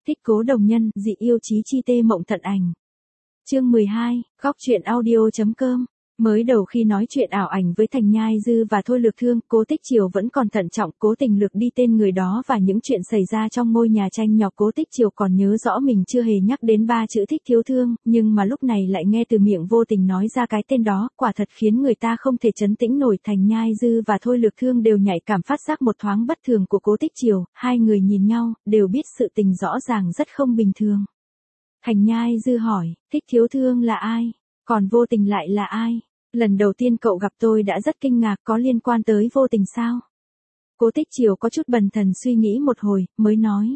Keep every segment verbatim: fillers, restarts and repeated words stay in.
Thích Cố Đồng Nhân, dị yêu chí chi tê mộng tận ảnh. Chương mười hai, góc truyện audio chấm com. Mới đầu khi nói chuyện ảo ảnh với Thành Nhai Dư và Thôi Lược Thương, Cố Tích Triều vẫn còn thận trọng, cố tình lược đi tên người đó và những chuyện xảy ra trong ngôi nhà tranh nhọc. Cố Tích Triều còn nhớ rõ mình chưa hề nhắc đến ba chữ Thích Thiếu Thương, nhưng mà lúc này lại nghe từ miệng vô tình nói ra cái tên đó, quả thật khiến người ta không thể trấn tĩnh nổi. Thành Nhai Dư và Thôi Lược Thương đều nhạy cảm phát giác một thoáng bất thường của Cố Tích Triều, hai người nhìn nhau, đều biết sự tình rõ ràng rất không bình thường. Thành Nhai Dư hỏi, Thích Thiếu Thương là ai? Còn vô tình lại là ai? Lần đầu tiên cậu gặp tôi đã rất kinh ngạc, có liên quan tới vô tình sao? Cố Tích Triều có chút bần thần suy nghĩ một hồi, mới nói.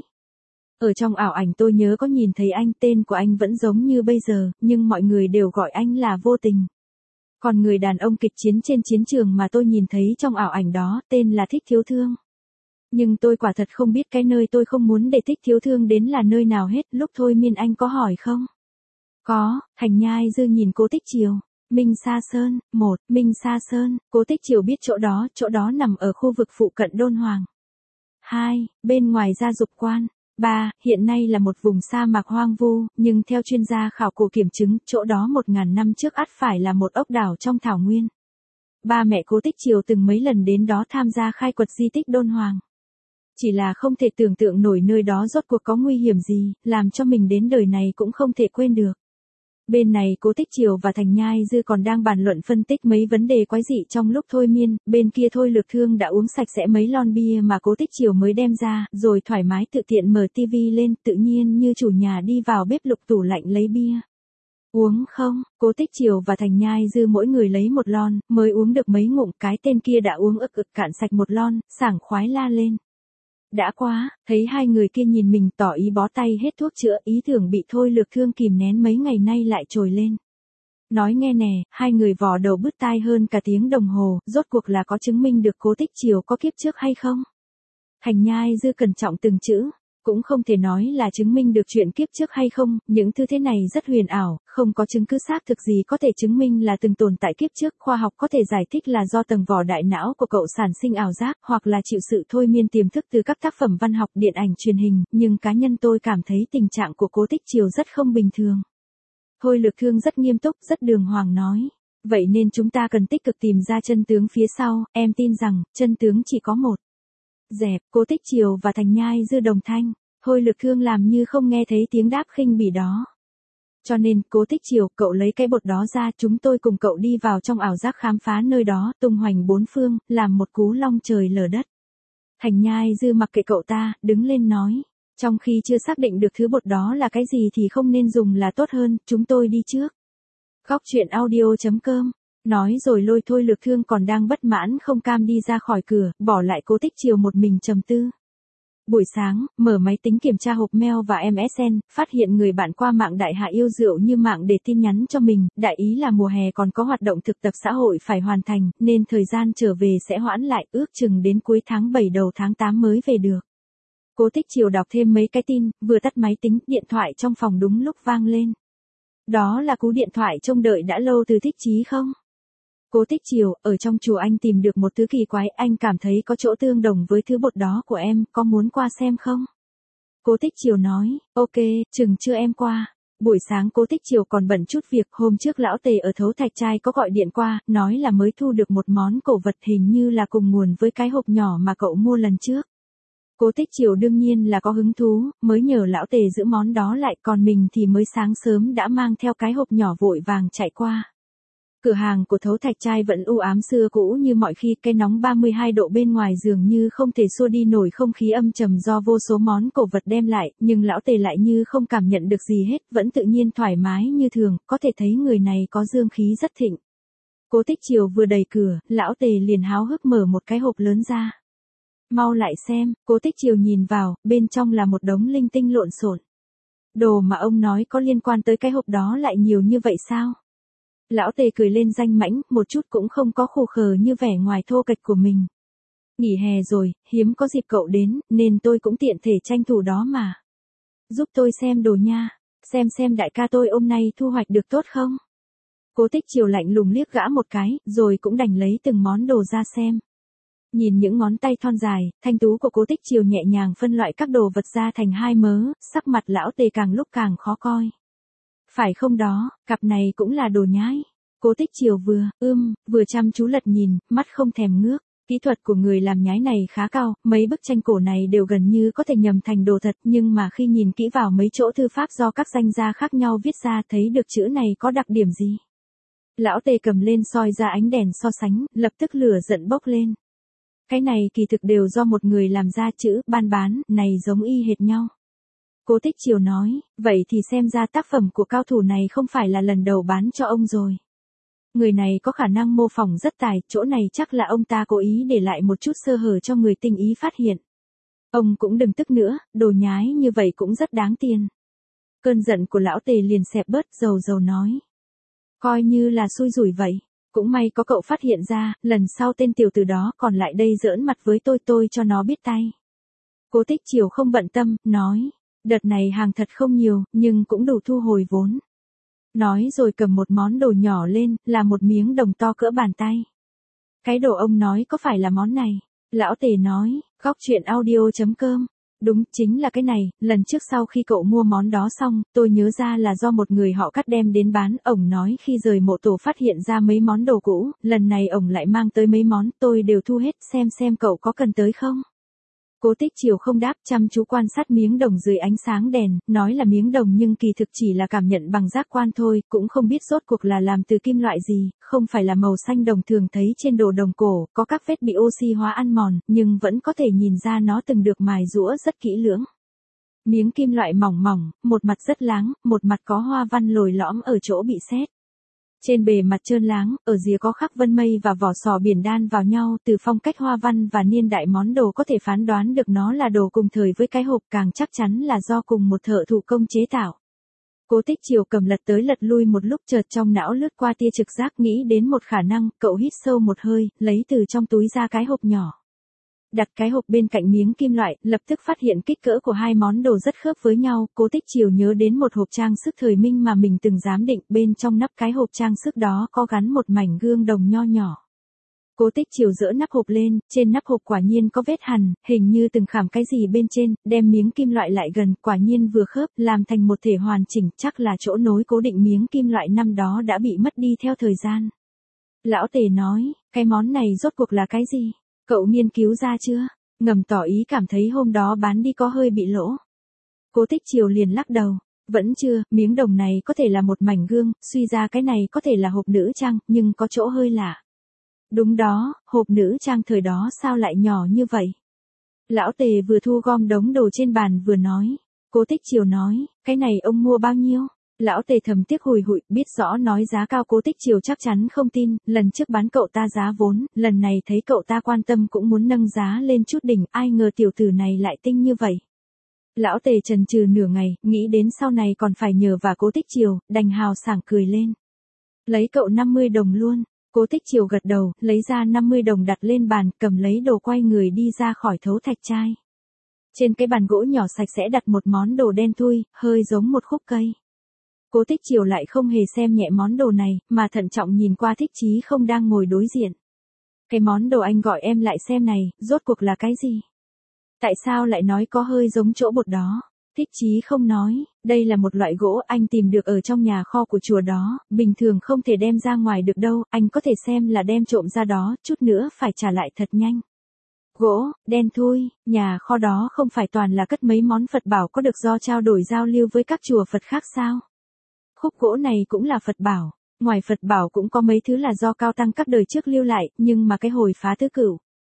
Ở trong ảo ảnh tôi nhớ có nhìn thấy anh, tên của anh vẫn giống như bây giờ, nhưng mọi người đều gọi anh là vô tình. Còn người đàn ông kịch chiến trên chiến trường mà tôi nhìn thấy trong ảo ảnh đó, tên là Thích Thiếu Thương. Nhưng tôi quả thật không biết cái nơi tôi không muốn để Thích Thiếu Thương đến là nơi nào hết. Lúc thôi miên anh có hỏi không? Có. Thành Nhai Dư nhìn Cố Tích Triều. Minh Sa Sơn, một, Minh Sa Sơn, Cố Tích Triều biết chỗ đó, chỗ đó nằm ở khu vực phụ cận Đôn Hoàng. Hai, bên ngoài Gia Dục Quan. Ba, hiện nay là một vùng sa mạc hoang vu, nhưng theo chuyên gia khảo cổ kiểm chứng, chỗ đó một ngàn năm trước ắt phải là một ốc đảo trong thảo nguyên. Ba mẹ Cố Tích Triều từng mấy lần đến đó tham gia khai quật di tích Đôn Hoàng. Chỉ là không thể tưởng tượng nổi nơi đó rốt cuộc có nguy hiểm gì, làm cho mình đến đời này cũng không thể quên được. Bên này Cố Tích Triều và Thành Nhai Dư còn đang bàn luận phân tích mấy vấn đề quái dị trong lúc thôi miên, bên kia Thôi Lược Thương đã uống sạch sẽ mấy lon bia mà Cố Tích Triều mới đem ra, rồi thoải mái tự tiện mở tivi lên, tự nhiên như chủ nhà đi vào bếp lục tủ lạnh lấy bia. Uống không? Cố Tích Triều và Thành Nhai Dư mỗi người lấy một lon, mới uống được mấy ngụm, cái tên kia đã uống ực ực cạn sạch một lon, sảng khoái la lên. Đã quá, thấy hai người kia nhìn mình tỏ ý bó tay hết thuốc chữa, ý tưởng bị Thôi Lược Thương kìm nén mấy ngày nay lại trồi lên. Nói nghe nè, hai người vò đầu bứt tai hơn cả tiếng đồng hồ, rốt cuộc là có chứng minh được Cố Tích Triều có kiếp trước hay không? Thành Nhai Dư cẩn trọng từng chữ. Cũng không thể nói là chứng minh được chuyện kiếp trước hay không, những thứ thế này rất huyền ảo, không có chứng cứ xác thực gì có thể chứng minh là từng tồn tại kiếp trước. Khoa học có thể giải thích là do tầng vỏ đại não của cậu sản sinh ảo giác, hoặc là chịu sự thôi miên tiềm thức từ các tác phẩm văn học, điện ảnh, truyền hình, nhưng cá nhân tôi cảm thấy tình trạng của Cố Tích Triều rất không bình thường. Thôi Lược Thương rất nghiêm túc, rất đường hoàng nói. Vậy nên chúng ta cần tích cực tìm ra chân tướng phía sau, em tin rằng, chân tướng chỉ có một. Dẹp, Cố Tích Triều và Thành Nhai Dư đồng thanh. Thôi Lược Thương làm như không nghe thấy tiếng đáp khinh bỉ đó. Cho nên, Cố Tích Triều, cậu lấy cái bột đó ra, chúng tôi cùng cậu đi vào trong ảo giác khám phá nơi đó, tung hoành bốn phương, làm một cú long trời lở đất. Thành Nhai Dư mặc kệ cậu ta, đứng lên nói. Trong khi chưa xác định được thứ bột đó là cái gì thì không nên dùng là tốt hơn, chúng tôi đi trước. Góc truyện audio chấm com. Nói rồi lôi Thôi Lược Thương còn đang bất mãn không cam đi ra khỏi cửa, bỏ lại Cố Tích Triều một mình trầm tư. Buổi sáng, mở máy tính kiểm tra hộp mail và em ét en, phát hiện người bạn qua mạng đại hạ yêu rượu như mạng để tin nhắn cho mình, đại ý là mùa hè còn có hoạt động thực tập xã hội phải hoàn thành, nên thời gian trở về sẽ hoãn lại, ước chừng đến cuối tháng bảy đầu tháng tám mới về được. Cố Tích Triều đọc thêm mấy cái tin, vừa tắt máy tính, điện thoại trong phòng đúng lúc vang lên. Đó là cú điện thoại trông đợi đã lâu từ Thích Chí không? Cố Tích Triều, ở trong chùa anh tìm được một thứ kỳ quái, anh cảm thấy có chỗ tương đồng với thứ bột đó của em, có muốn qua xem không? Cố Tích Triều nói, ok, chừng trưa em qua. Buổi sáng Cố Tích Triều còn bận chút việc, hôm trước lão Tề ở Thấu Thạch Trai có gọi điện qua, nói là mới thu được một món cổ vật hình như là cùng nguồn với cái hộp nhỏ mà cậu mua lần trước. Cố Tích Triều đương nhiên là có hứng thú, mới nhờ lão Tề giữ món đó lại, còn mình thì mới sáng sớm đã mang theo cái hộp nhỏ vội vàng chạy qua. Cửa hàng của Thấu Thạch Trai vẫn u ám xưa cũ như mọi khi, cái nóng ba mươi hai độ bên ngoài dường như không thể xua đi nổi không khí âm trầm do vô số món cổ vật đem lại, nhưng lão Tề lại như không cảm nhận được gì hết, vẫn tự nhiên thoải mái như thường, có thể thấy người này có dương khí rất thịnh. Cố Tích Triều vừa đẩy cửa, lão Tề liền háo hức mở một cái hộp lớn ra. Mau lại xem, Cố Tích Triều nhìn vào, bên trong là một đống linh tinh lộn xộn. Đồ mà ông nói có liên quan tới cái hộp đó lại nhiều như vậy sao? Lão Tề cười lên danh mãnh, một chút cũng không có khù khờ như vẻ ngoài thô kệch của mình. Nghỉ hè rồi, hiếm có dịp cậu đến, nên tôi cũng tiện thể tranh thủ đó mà. Giúp tôi xem đồ nha, xem xem đại ca tôi hôm nay thu hoạch được tốt không? Cố Tích Triều lạnh lùng liếc gã một cái, rồi cũng đành lấy từng món đồ ra xem. Nhìn những ngón tay thon dài, thanh tú của Cố Tích Chiều nhẹ nhàng phân loại các đồ vật ra thành hai mớ, sắc mặt lão Tề càng lúc càng khó coi. Phải không đó, cặp này cũng là đồ nhái. Cố Tích Chiều vừa, ưm, vừa chăm chú lật nhìn, mắt không thèm ngước. Kỹ thuật của người làm nhái này khá cao, mấy bức tranh cổ này đều gần như có thể nhầm thành đồ thật, nhưng mà khi nhìn kỹ vào mấy chỗ thư pháp do các danh gia khác nhau viết ra thấy được chữ này có đặc điểm gì. Lão Tề cầm lên soi ra ánh đèn so sánh, lập tức lửa giận bốc lên. Cái này kỳ thực đều do một người làm ra, chữ ban bán này giống y hệt nhau. Cố Tích Chiều nói, vậy thì xem ra tác phẩm của cao thủ này không phải là lần đầu bán cho ông rồi. Người này có khả năng mô phỏng rất tài, chỗ này chắc là ông ta cố ý để lại một chút sơ hở cho người tinh ý phát hiện. Ông cũng đừng tức nữa, đồ nhái như vậy cũng rất đáng tiền. Cơn giận của lão Tề liền xẹp bớt, dầu dầu nói. Coi như là xui rủi vậy. Cũng may có cậu phát hiện ra, lần sau tên tiểu tử đó còn lại đây giỡn mặt với tôi tôi cho nó biết tay. Cố Tích Chiều không bận tâm, nói, đợt này hàng thật không nhiều, nhưng cũng đủ thu hồi vốn. Nói rồi cầm một món đồ nhỏ lên, là một miếng đồng to cỡ bàn tay. Cái đồ ông nói có phải là món này? Lão Tề nói, góc chuyện audio chấm com. Đúng, chính là cái này, lần trước sau khi cậu mua món đó xong, tôi nhớ ra là do một người họ cắt đem đến bán, ổng nói khi rời mộ tổ phát hiện ra mấy món đồ cũ, lần này ổng lại mang tới mấy món, tôi đều thu hết, xem xem cậu có cần tới không? Cố Tích Chiều không đáp, chăm chú quan sát miếng đồng dưới ánh sáng đèn, nói là miếng đồng nhưng kỳ thực chỉ là cảm nhận bằng giác quan thôi, cũng không biết rốt cuộc là làm từ kim loại gì, không phải là màu xanh đồng thường thấy trên đồ đồng cổ, có các vết bị oxy hóa ăn mòn, nhưng vẫn có thể nhìn ra nó từng được mài giũa rất kỹ lưỡng. Miếng kim loại mỏng mỏng, một mặt rất láng, một mặt có hoa văn lồi lõm ở chỗ bị sét. Trên bề mặt trơn láng, ở rìa có khắc vân mây và vỏ sò biển đan vào nhau, từ phong cách hoa văn và niên đại món đồ có thể phán đoán được nó là đồ cùng thời với cái hộp, càng chắc chắn là do cùng một thợ thủ công chế tạo. Cố Tích Chiều cầm lật tới lật lui một lúc, chợt trong não lướt qua tia trực giác, nghĩ đến một khả năng, cậu hít sâu một hơi, lấy từ trong túi ra cái hộp nhỏ. Đặt cái hộp bên cạnh miếng kim loại, lập tức phát hiện kích cỡ của hai món đồ rất khớp với nhau, Cố Tích Chiều nhớ đến một hộp trang sức thời Minh mà mình từng giám định, bên trong nắp cái hộp trang sức đó có gắn một mảnh gương đồng nho nhỏ. Cố Tích Chiều giở nắp hộp lên, trên nắp hộp quả nhiên có vết hằn, hình như từng khảm cái gì bên trên, đem miếng kim loại lại gần, quả nhiên vừa khớp, làm thành một thể hoàn chỉnh, chắc là chỗ nối cố định miếng kim loại năm đó đã bị mất đi theo thời gian. Lão Tề nói, cái món này rốt cuộc là cái gì? Cậu nghiên cứu ra chưa? Ngầm tỏ ý cảm thấy hôm đó bán đi có hơi bị lỗ. Cố Tích Chiều liền lắc đầu. Vẫn chưa, miếng đồng này có thể là một mảnh gương, suy ra cái này có thể là hộp nữ trang, nhưng có chỗ hơi lạ. Đúng đó, hộp nữ trang thời đó sao lại nhỏ như vậy? Lão Tề vừa thu gom đống đồ trên bàn vừa nói. Cố Tích Chiều nói, cái này ông mua bao nhiêu? Lão Tề thầm tiếc hùi hụi, biết rõ nói giá cao Cố Tích Chiều chắc chắn không tin, lần trước bán cậu ta giá vốn, lần này thấy cậu ta quan tâm cũng muốn nâng giá lên chút đỉnh, ai ngờ tiểu tử này lại tinh như vậy. Lão Tề chần chừ nửa ngày, nghĩ đến sau này còn phải nhờ vả Cố Tích Chiều, đành hào sảng cười lên. Lấy cậu năm mươi đồng luôn. Cố Tích Chiều gật đầu, lấy ra năm mươi đồng đặt lên bàn, cầm lấy đồ quay người đi ra khỏi thấu thạch trai. Trên cái bàn gỗ nhỏ sạch sẽ đặt một món đồ đen thui, hơi giống một khúc cây. Cố Tích Chiều lại không hề xem nhẹ món đồ này, mà thận trọng nhìn qua Thích Chí không đang ngồi đối diện. Cái món đồ anh gọi em lại xem này, rốt cuộc là cái gì? Tại sao lại nói có hơi giống chỗ bột đó? Thích Chí không nói, đây là một loại gỗ anh tìm được ở trong nhà kho của chùa đó, bình thường không thể đem ra ngoài được đâu, anh có thể xem là đem trộm ra đó, chút nữa phải trả lại thật nhanh. Gỗ, đen thui, nhà kho đó không phải toàn là cất mấy món Phật bảo có được do trao đổi giao lưu với các chùa Phật khác sao? Khúc gỗ này cũng là Phật bảo, ngoài Phật bảo cũng có mấy thứ là do cao tăng các đời trước lưu lại, nhưng mà cái hồi phá tứ cửu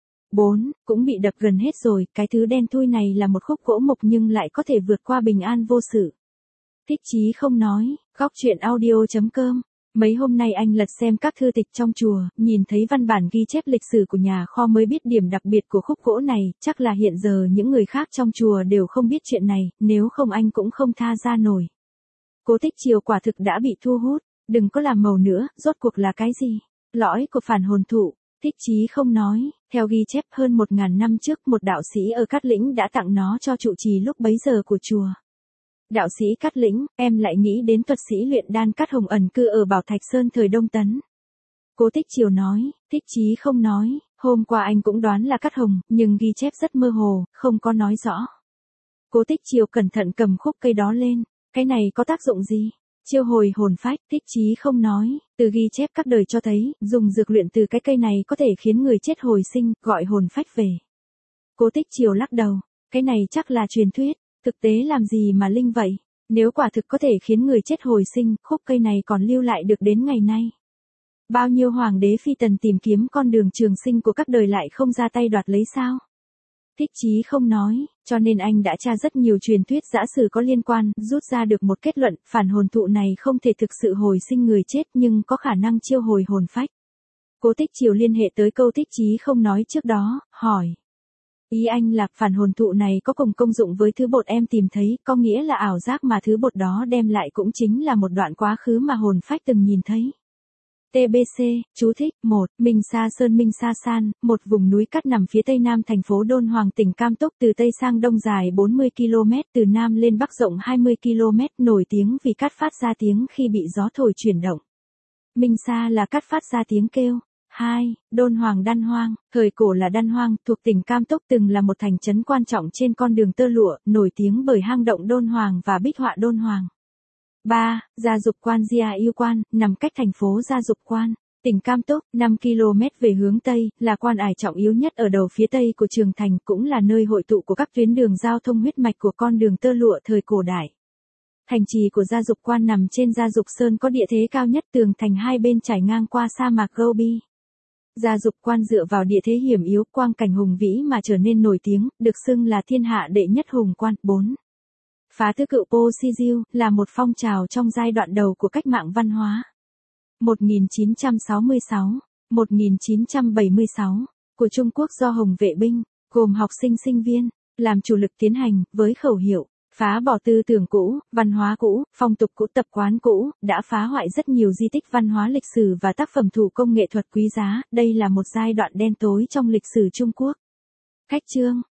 bốn cũng bị đập gần hết rồi, cái thứ đen thui này là một khúc gỗ mục nhưng lại có thể vượt qua bình an vô sự. Thích Chí không nói, góc chuyện audio chấm com. Mấy hôm nay anh lật xem các thư tịch trong chùa, nhìn thấy văn bản ghi chép lịch sử của nhà kho mới biết điểm đặc biệt của khúc gỗ này, chắc là hiện giờ những người khác trong chùa đều không biết chuyện này, nếu không anh cũng không tha ra nổi. Cố Tích Chiều quả thực đã bị thu hút, đừng có làm màu nữa, rốt cuộc là cái gì? Lõi của phản hồn thụ. Thích Chí không nói, theo ghi chép hơn một ngàn năm trước một đạo sĩ ở Cát Lĩnh đã tặng nó cho trụ trì lúc bấy giờ của chùa. Đạo sĩ Cát Lĩnh, em lại nghĩ đến thuật sĩ luyện đan Cát Hồng ẩn cư ở Bảo Thạch Sơn thời Đông Tấn. Cố Tích Chiều nói, Thích Chí không nói, Hôm qua anh cũng đoán là cắt hồng, nhưng ghi chép rất mơ hồ, không có nói rõ. Cố Tích Chiều cẩn thận cầm khúc cây đó lên, cái này có tác dụng gì? Chiêu hồi hồn phách, Thích Chí không nói, từ ghi chép các đời cho thấy, dùng dược luyện từ cái cây này có thể khiến người chết hồi sinh, gọi hồn phách về. Cố Tích Chiều lắc đầu, cái này chắc là truyền thuyết, thực tế làm gì mà linh vậy, nếu quả thực có thể khiến người chết hồi sinh, khúc cây này còn lưu lại được đến ngày nay. Bao nhiêu hoàng đế phi tần tìm kiếm con đường trường sinh của các đời lại không ra tay đoạt lấy sao? Thích Chí không nói, cho nên anh đã tra rất nhiều truyền thuyết giả sử có liên quan, rút ra được một kết luận, phản hồn thụ này không thể thực sự hồi sinh người chết nhưng có khả năng chiêu hồi hồn phách. Cố Tích Chiều liên hệ tới câu Thích Chí không nói trước đó, hỏi. Ý anh là phản hồn thụ này có cùng công dụng với thứ bột em tìm thấy, có nghĩa là ảo giác mà thứ bột đó đem lại cũng chính là một đoạn quá khứ mà hồn phách từng nhìn thấy. tê bê xê, chú thích, một, Minh Sa Sơn Minh Sa San, một vùng núi cát nằm phía tây nam thành phố Đôn Hoàng tỉnh Cam Túc từ tây sang đông dài bốn mươi ki lô mét, từ nam lên bắc rộng hai mươi ki lô mét, nổi tiếng vì cát phát ra tiếng khi bị gió thổi chuyển động. Minh Sa là cát phát ra tiếng kêu. hai. Đôn Hoàng Đan Hoang, thời cổ là Đan Hoang, thuộc tỉnh Cam Túc từng là một thành trấn quan trọng trên con đường tơ lụa, nổi tiếng bởi hang động Đôn Hoàng và bích họa Đôn Hoàng. ba. Gia Dục Quan Gia Yêu Quan, nằm cách thành phố Gia Dục Quan, tỉnh Cam Túc, năm ki lô mét về hướng Tây, là quan ải trọng yếu nhất ở đầu phía Tây của Trường Thành, cũng là nơi hội tụ của các tuyến đường giao thông huyết mạch của con đường tơ lụa thời cổ đại. Thành trì của Gia Dục Quan nằm trên Gia Dục Sơn có địa thế cao nhất, tường thành hai bên trải ngang qua sa mạc Gobi. Gia Dục Quan dựa vào địa thế hiểm yếu, quang cảnh hùng vĩ mà trở nên nổi tiếng, được xưng là thiên hạ đệ nhất hùng quan. bốn. Phá Thứ Cựu Po Si Diêu là một phong trào trong giai đoạn đầu của cách mạng văn hóa. một nghìn chín trăm sáu mươi sáu đến một nghìn chín trăm bảy mươi sáu của Trung Quốc do Hồng Vệ binh, gồm học sinh sinh viên, làm chủ lực tiến hành, với khẩu hiệu phá bỏ tư tưởng cũ, văn hóa cũ, phong tục cũ, tập quán cũ, đã phá hoại rất nhiều di tích văn hóa lịch sử và tác phẩm thủ công nghệ thuật quý giá, đây là một giai đoạn đen tối trong lịch sử Trung Quốc. Cách chương